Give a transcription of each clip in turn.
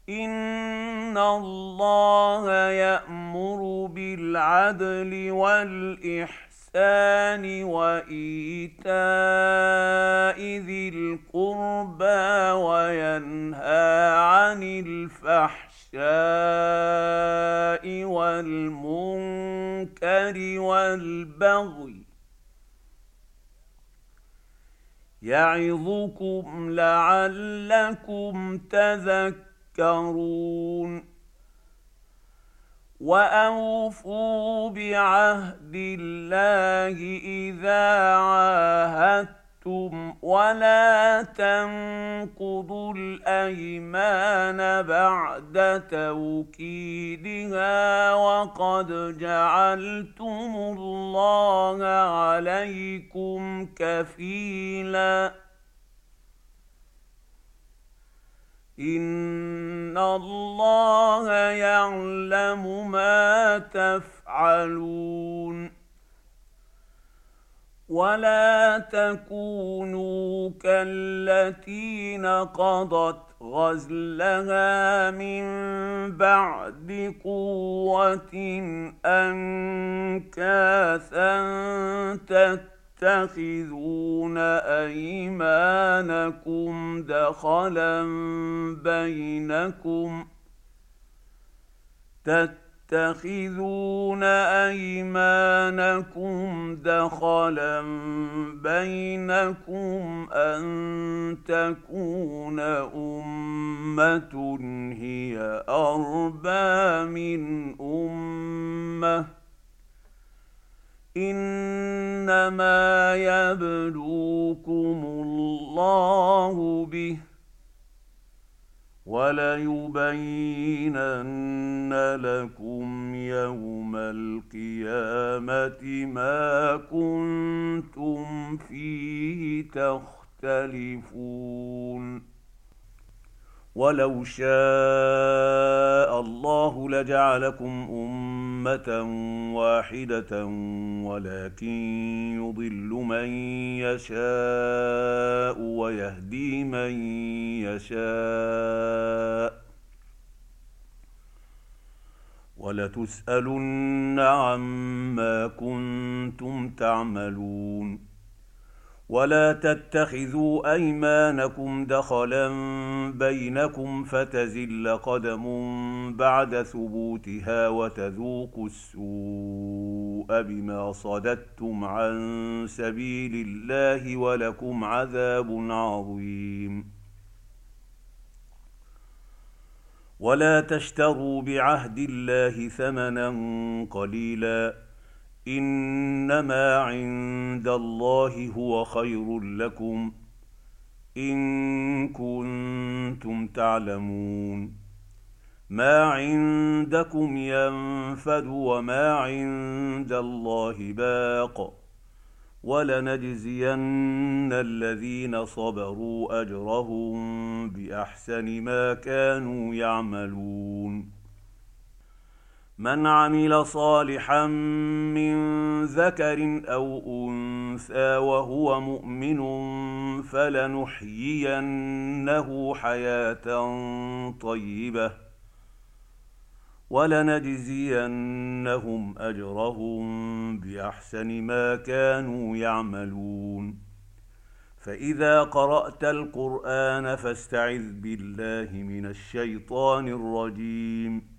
إن الله يأمر بالعدل والإحسان وإيتاء ذي القربى وينهى عن الفحشاء والمنكر والبغي يعظكم لعلكم تذكرون. وأوفوا بعهد الله إذا عاهدتم ولا تنقضوا الأيمان بعد توكيدها وقد جعلتم الله عليكم كفيلا إن الله يعلم ما تفعلون. ولا تكونوا كالتي نقضت غزلها من بعد قوة أنكاثا تتخذون أيمانكم دخلا بينكم أن تكون أمة هي أربى من أمة إنما يبلوكم الله به وليبينن لكم يوم القيامة ما كنتم فيه تختلفون. ولو شاء الله لجعلكم أمة واحدة ولكن يضل من يشاء ويهدي من يشاء ولتسألن عما كنتم تعملون. ولا تتخذوا أيمانكم دخلا بينكم فتزل قدم بعد ثبوتها وتذوقوا السوء بما صددتم عن سبيل الله ولكم عذاب عظيم. ولا تشتروا بعهد الله ثمنا قليلا إنما عند الله هو خير لكم إن كنتم تعلمون. ما عندكم ينفد وما عند الله باق ولنجزين الذين صبروا أجرهم بأحسن ما كانوا يعملون. من عمل صالحا من ذكر أو أنثى وهو مؤمن فلنحيينه حياة طيبة ولنجزينهم أجرهم بأحسن ما كانوا يعملون. فإذا قرأت القرآن فاستعذ بالله من الشيطان الرجيم.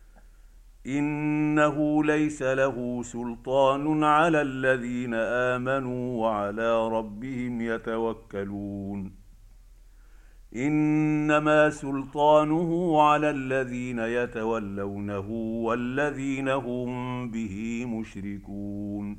إنه ليس له سلطان على الذين آمنوا وعلى ربهم يتوكلون. إنما سلطانه على الذين يتولونه والذين هم به مشركون.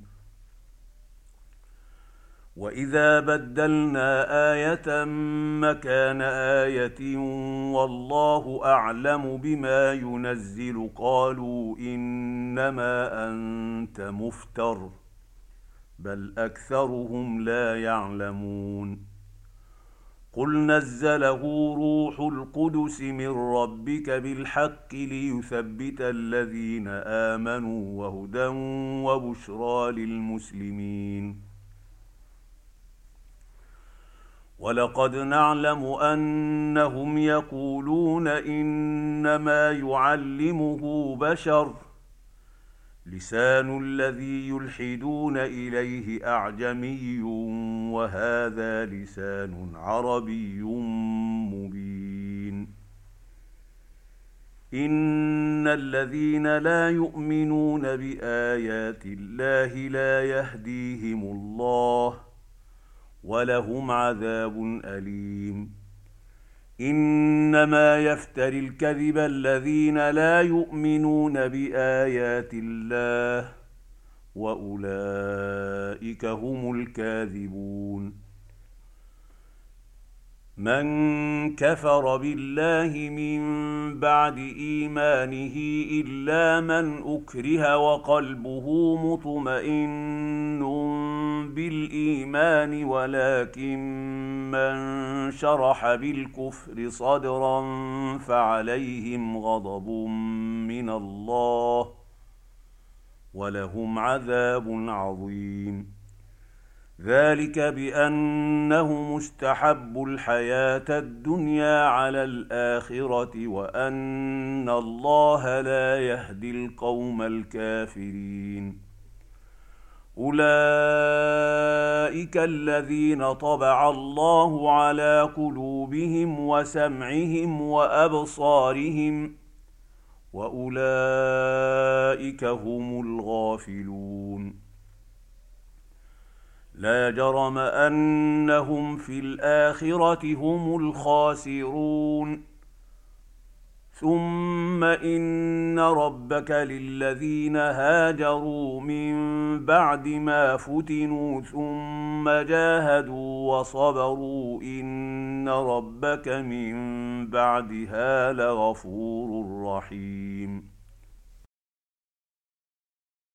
وإذا بدلنا آية مكان آية والله أعلم بما ينزل قالوا إنما أنت مفتر بل أكثرهم لا يعلمون. قل نزله روح القدس من ربك بالحق ليثبت الذين آمنوا وهدى وبشرى للمسلمين. ولقد نعلم انهم يقولون انما يعلمه بشر لسان الذي يلحدون اليه اعجمي وهذا لسان عربي مبين. ان الذين لا يؤمنون بايات الله لا يهديهم الله ولهم عذاب اليم. انما يفتري الكذب الذين لا يؤمنون بايات الله واولئك هم الكاذبون. من كفر بالله من بعد ايمانه الا من اكره وقلبه مطمئن بالايمان ولكن من شرح بالكفر صدرا فعليهم غضب من الله ولهم عذاب عظيم. ذلك بانه مستحب الحياه الدنيا على الاخره وان الله لا يهدي القوم الكافرين. اولئك الذين طبع الله على قلوبهم وسمعهم وابصارهم واولئك هم الغافلون. لا جرم انهم في الاخره هم الخاسرون. ثم ان ربك للذين هاجروا من بعد ما فتنوا ثم جاهدوا وصبروا ان ربك من بعدها لغفور رحيم.